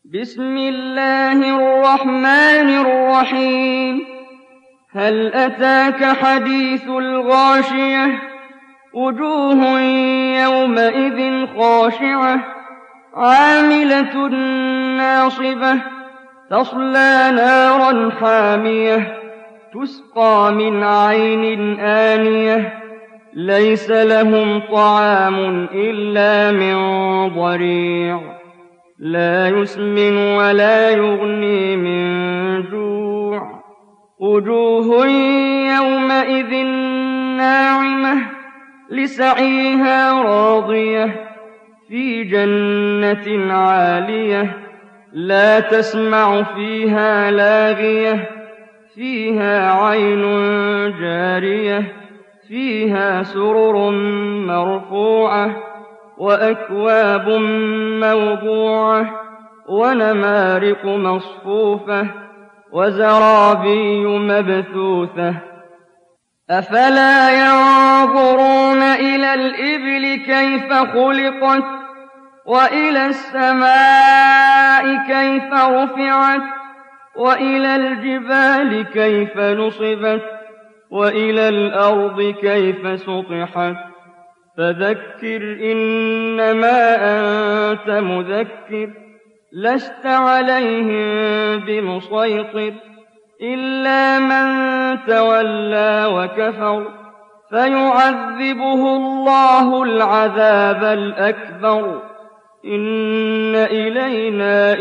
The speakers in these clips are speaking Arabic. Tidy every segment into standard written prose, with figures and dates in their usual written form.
بسم الله الرحمن الرحيم. هل أتاك حديث الغاشية؟ وجوه يومئذ خاشعة عاملة ناصبة تصلى نارا حامية تسقى من عين آنية ليس لهم طعام إلا من ضريع لا يسمن ولا يغني من جوع وجوه يومئذ ناعمة لسعيها راضية في جنة عالية لا تسمع فيها لاغية فيها عين جارية فيها سرر مرفوعة وأكواب موضوعة ونمارق مصفوفة وزرابي مبثوثة أفلا ينظرون إلى الإبل كيف خلقت وإلى السماء كيف رفعت وإلى الجبال كيف نصبت وإلى الأرض كيف سطحت فذكر إنما أنت مذكر لست عليهم بمسيطر إلا من تولى وكفر فيعذبه الله العذاب الأكبر إن إلينا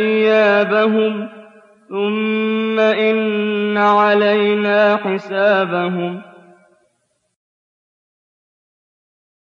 إيابهم ثم إن علينا حسابهم